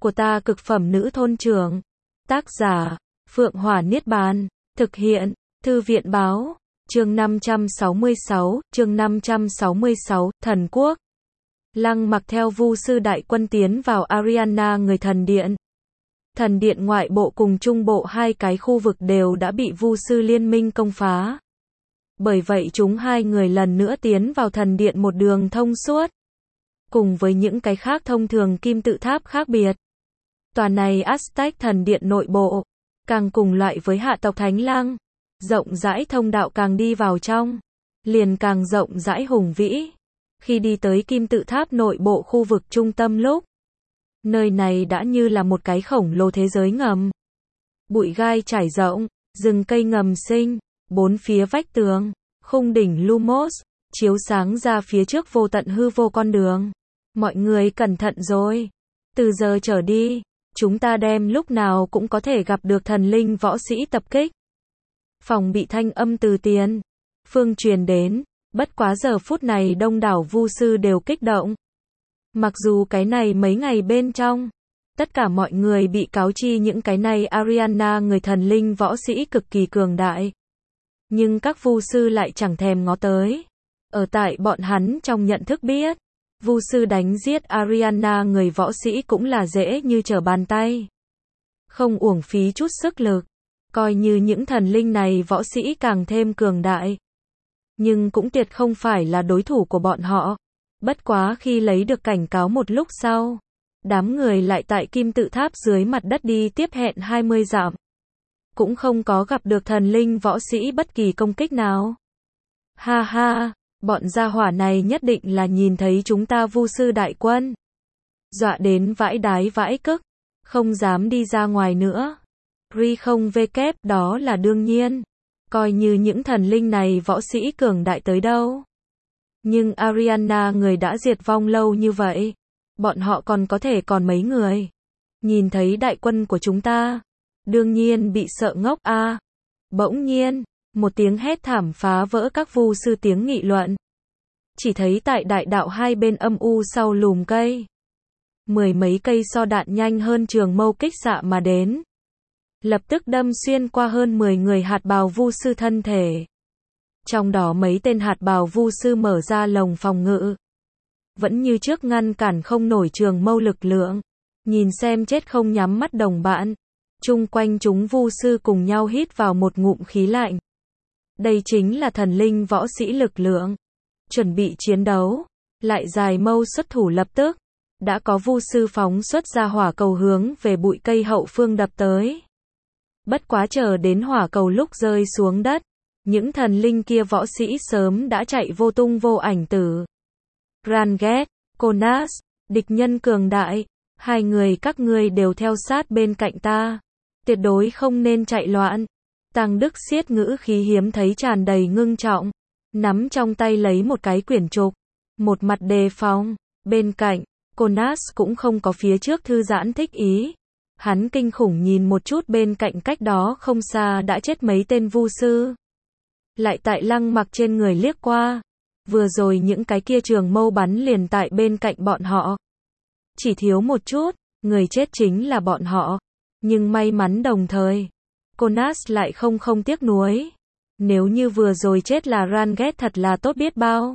của ta cực phẩm nữ thôn trưởng. Tác giả, Phượng Hỏa Niết Bàn. Thực hiện, Thư viện Báo. Chương 566, Thần Quốc. Lăng Mặc theo Vu sư đại quân tiến vào Ariana người thần điện. Thần điện ngoại bộ cùng trung bộ hai cái khu vực đều đã bị Vu sư liên minh công phá. Bởi vậy chúng hai người lần nữa tiến vào thần điện một đường thông suốt. Cùng với những cái khác thông thường kim tự tháp khác biệt. Tòa này Aztec thần điện nội bộ, càng cùng loại với hạ tộc Thánh Lăng. Rộng rãi thông đạo càng đi vào trong, liền càng rộng rãi hùng vĩ. Khi đi tới kim tự tháp nội bộ khu vực trung tâm lúc, nơi này đã như là một cái khổng lồ thế giới ngầm. Bụi gai trải rộng, rừng cây ngầm sinh, bốn phía vách tường, khung đỉnh Lumos, chiếu sáng ra phía trước vô tận hư vô con đường. Mọi người cẩn thận rồi. Từ giờ trở đi, chúng ta đem lúc nào cũng có thể gặp được thần linh võ sĩ tập kích. Phòng bị thanh âm từ tiền phương truyền đến, bất quá giờ phút này đông đảo vu sư đều kích động. Mặc dù cái này mấy ngày bên trong, tất cả mọi người bị cáo chi những cái này Ariana người thần linh võ sĩ cực kỳ cường đại. Nhưng các vu sư lại chẳng thèm ngó tới. Ở tại bọn hắn trong nhận thức biết, vu sư đánh giết Ariana người võ sĩ cũng là dễ như trở bàn tay. Không uổng phí chút sức lực. Coi như những thần linh này võ sĩ càng thêm cường đại. Nhưng cũng tuyệt không phải là đối thủ của bọn họ. Bất quá khi lấy được cảnh cáo một lúc sau, đám người lại tại kim tự tháp dưới mặt đất đi tiếp hẹn 20 dặm. Cũng không có gặp được thần linh võ sĩ bất kỳ công kích nào. Ha ha, bọn gia hỏa này nhất định là nhìn thấy chúng ta vu sư đại quân. Dọa đến vãi đái vãi cức, không dám đi ra ngoài nữa. Ri không vkép, đó là đương nhiên. Coi như những thần linh này võ sĩ cường đại tới đâu. Nhưng Ariana người đã diệt vong lâu như vậy. Bọn họ còn có thể còn mấy người. Nhìn thấy đại quân của chúng ta. Đương nhiên bị sợ ngốc a. Bỗng nhiên, một tiếng hét thảm phá vỡ các vu sư tiếng nghị luận. Chỉ thấy tại đại đạo hai bên âm u sau lùm cây. Mười mấy cây so đạn nhanh hơn trường mâu kích xạ mà đến. Lập tức đâm xuyên qua hơn 10 người hạt bào vu sư thân thể. Trong đó mấy tên hạt bào vu sư mở ra lồng phòng ngự. Vẫn như trước ngăn cản không nổi trường mâu lực lượng. Nhìn xem chết không nhắm mắt đồng bạn. Chung quanh chúng vu sư cùng nhau hít vào một ngụm khí lạnh. Đây chính là thần linh võ sĩ lực lượng. Chuẩn bị chiến đấu. Lại dài mâu xuất thủ lập tức. Đã có vu sư phóng xuất ra hỏa cầu hướng về bụi cây hậu phương đập tới. Bất quá chờ đến hỏa cầu lúc rơi xuống đất, những thần linh kia võ sĩ sớm đã chạy vô tung vô ảnh tử. Ranget, Konas, địch nhân cường đại, hai người các ngươi đều theo sát bên cạnh ta. Tuyệt đối không nên chạy loạn. Tăng Đức Siết ngữ khí hiếm thấy tràn đầy ngưng trọng, nắm trong tay lấy một cái quyển trục, một mặt đề phòng. Bên cạnh, Konas cũng không có phía trước thư giãn thích ý. Hắn kinh khủng nhìn một chút bên cạnh cách đó không xa đã chết mấy tên vu sư. Lại tại Lăng Mặc trên người liếc qua. Vừa rồi những cái kia trường mâu bắn liền tại bên cạnh bọn họ. Chỉ thiếu một chút, người chết chính là bọn họ. Nhưng may mắn đồng thời, Konas lại không tiếc nuối. Nếu như vừa rồi chết là Ranget thật là tốt biết bao.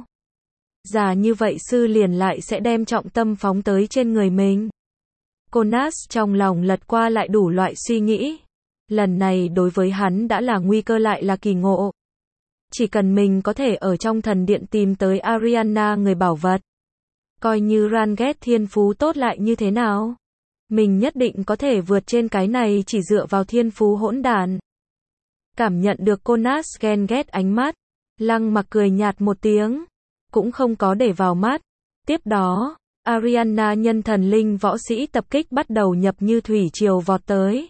Già như vậy sư liền lại sẽ đem trọng tâm phóng tới trên người mình. Konas trong lòng lật qua lại đủ loại suy nghĩ. Lần này đối với hắn đã là nguy cơ lại là kỳ ngộ. Chỉ cần mình có thể ở trong thần điện tìm tới Ariana người bảo vật. Coi như Ranget thiên phú tốt lại như thế nào. Mình nhất định có thể vượt trên cái này chỉ dựa vào thiên phú hỗn đản. Cảm nhận được Konas ghen ghét ánh mắt. Lăng Mặc cười nhạt một tiếng. Cũng không có để vào mắt. Tiếp đó, Ariana nhân thần linh võ sĩ tập kích bắt đầu nhập như thủy triều vọt tới.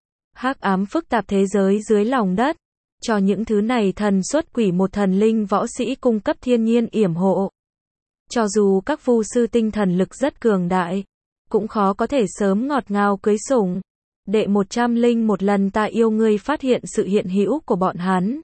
Hắc ám phức tạp thế giới dưới lòng đất. Cho những thứ này thần xuất quỷ một thần linh võ sĩ cung cấp thiên nhiên yểm hộ. Cho dù các vu sư tinh thần lực rất cường đại, cũng khó có thể sớm ngọt ngào cưới sủng. Đệ 101 lần ta yêu ngươi phát hiện sự hiện hữu của bọn hắn.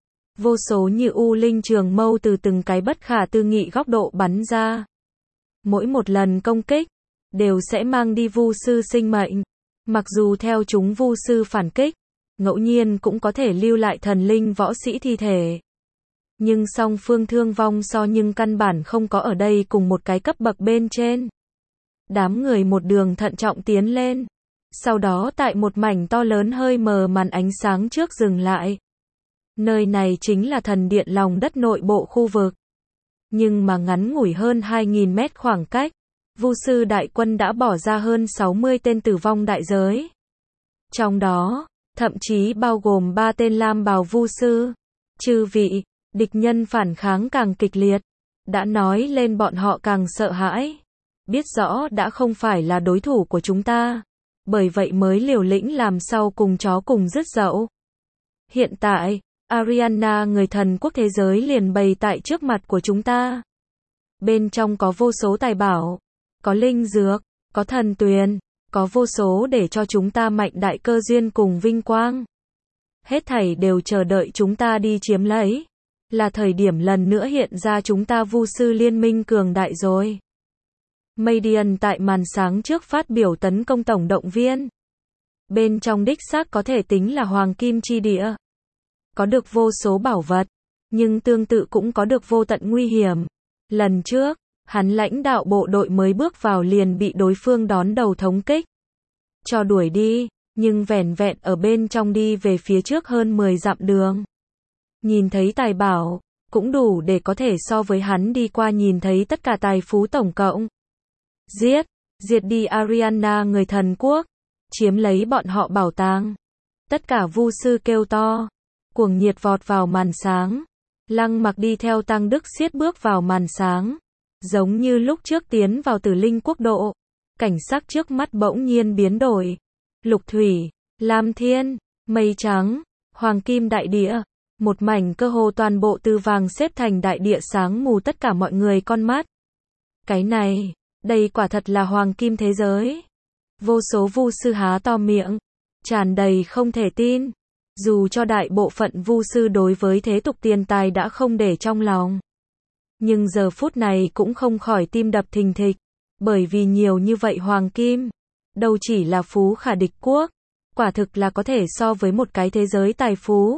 Vô số như u linh trường mâu từ từng cái bất khả tư nghị góc độ bắn ra. Mỗi một lần công kích, đều sẽ mang đi vu sư sinh mệnh. Mặc dù theo chúng vu sư phản kích, ngẫu nhiên cũng có thể lưu lại thần linh võ sĩ thi thể. Nhưng song phương thương vong nhưng căn bản không có ở đây cùng một cái cấp bậc bên trên. Đám người một đường thận trọng tiến lên. Sau đó tại một mảnh to lớn hơi mờ màn ánh sáng trước dừng lại. Nơi này chính là thần điện lòng đất nội bộ khu vực. Nhưng mà ngắn ngủi hơn 2.000 mét khoảng cách, vu sư đại quân đã bỏ ra hơn 60 tên tử vong đại giới. Trong đó, thậm chí bao gồm 3 tên lam bào vu sư. Chư vị, địch nhân phản kháng càng kịch liệt, đã nói lên bọn họ càng sợ hãi. Biết rõ đã không phải là đối thủ của chúng ta, bởi vậy mới liều lĩnh làm sau cùng chó cùng rứt dậu. Hiện tại, Ariana người thần quốc thế giới liền bày tại trước mặt của chúng ta. Bên trong có vô số tài bảo, có linh dược, có thần tuyền, có vô số để cho chúng ta mạnh đại cơ duyên cùng vinh quang. Hết thảy đều chờ đợi chúng ta đi chiếm lấy. Là thời điểm lần nữa hiện ra chúng ta vu sư liên minh cường đại rồi. Madian tại màn sáng trước phát biểu tấn công tổng động viên. Bên trong đích xác có thể tính là hoàng kim chi địa. Có được vô số bảo vật, nhưng tương tự cũng có được vô tận nguy hiểm. Lần trước, hắn lãnh đạo bộ đội mới bước vào liền bị đối phương đón đầu thống kích. Cho đuổi đi, nhưng vẻn vẹn ở bên trong đi về phía trước hơn 10 dặm đường. Nhìn thấy tài bảo, cũng đủ để có thể so với hắn đi qua nhìn thấy tất cả tài phú tổng cộng. Diệt đi Ariana người thần quốc, chiếm lấy bọn họ bảo tàng. Tất cả vu sư kêu to, cuồng nhiệt vọt vào màn sáng. Lăng Mặc đi theo Tăng Đức xiết bước vào màn sáng, giống như lúc trước tiến vào Tử Linh quốc độ. Cảnh sắc trước mắt bỗng nhiên biến đổi. Lục thủy, lam thiên, mây trắng, hoàng kim đại địa, một mảnh cơ hồ toàn bộ từ vàng xếp thành đại địa sáng mù tất cả mọi người con mắt. Cái này, đây quả thật là hoàng kim thế giới. Vô số vu sư há to miệng, tràn đầy không thể tin. Dù cho đại bộ phận vu sư đối với thế tục tiền tài đã không để trong lòng, nhưng giờ phút này cũng không khỏi tim đập thình thịch, bởi vì nhiều như vậy hoàng kim, đâu chỉ là phú khả địch quốc, quả thực là có thể so với một cái thế giới tài phú.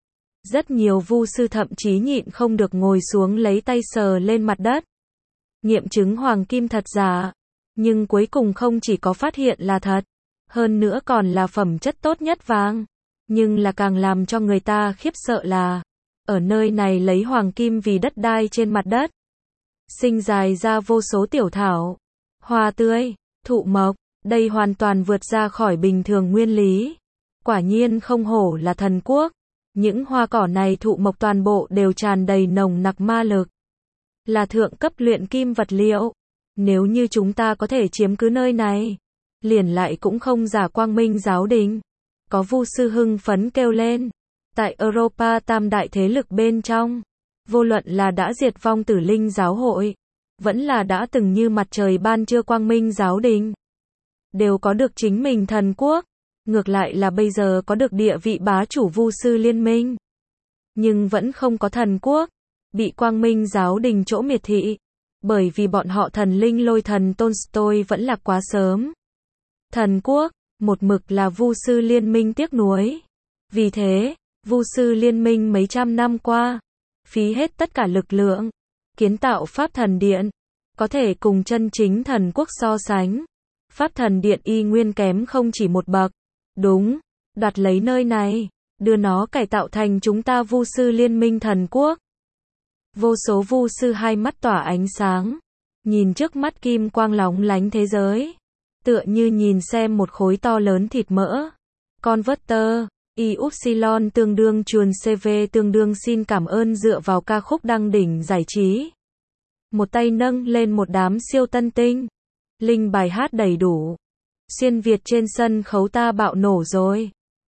Rất nhiều vu sư thậm chí nhịn không được ngồi xuống lấy tay sờ lên mặt đất, nghiệm chứng hoàng kim thật giả, nhưng cuối cùng không chỉ có phát hiện là thật, hơn nữa còn là phẩm chất tốt nhất vàng. Nhưng là càng làm cho người ta khiếp sợ là, ở nơi này lấy hoàng kim vì đất đai trên mặt đất, sinh dài ra vô số tiểu thảo, hoa tươi, thụ mộc, đây hoàn toàn vượt ra khỏi bình thường nguyên lý. Quả nhiên không hổ là thần quốc, những hoa cỏ này thụ mộc toàn bộ đều tràn đầy nồng nặc ma lực, là thượng cấp luyện kim vật liệu. Nếu như chúng ta có thể chiếm cứ nơi này, liền lại cũng không giả Quang Minh giáo đình. Có vu sư hưng phấn kêu lên. Tại Europa tam đại thế lực bên trong, vô luận là đã diệt vong Tử Linh giáo hội, vẫn là đã từng như mặt trời ban trưa Quang Minh giáo đình, đều có được chính mình thần quốc. Ngược lại là bây giờ có được địa vị bá chủ vu sư liên minh, nhưng vẫn không có thần quốc, bị Quang Minh giáo đình chỗ miệt thị, bởi vì bọn họ thần linh lôi thần Tolstoy vẫn là quá sớm. Thần quốc một mực là vu sư liên minh tiếc nuối. Vì thế, vu sư liên minh mấy trăm năm qua, phí hết tất cả lực lượng, kiến tạo Pháp Thần Điện, có thể cùng chân chính thần quốc so sánh. Pháp Thần Điện y nguyên kém không chỉ một bậc. Đúng, đoạt lấy nơi này, đưa nó cải tạo thành chúng ta vu sư liên minh thần quốc. Vô số vu sư hai mắt tỏa ánh sáng, nhìn trước mắt kim quang lóng lánh thế giới, tựa như nhìn xem một khối to lớn thịt mỡ. Converter, Y-Upsilon tương đương chuồn CV tương đương xin cảm ơn dựa vào ca khúc đăng đỉnh giải trí. Một tay nâng lên một đám siêu tân tinh. Linh bài hát đầy đủ. Xuyên Việt trên sân khấu ta bạo nổ rồi.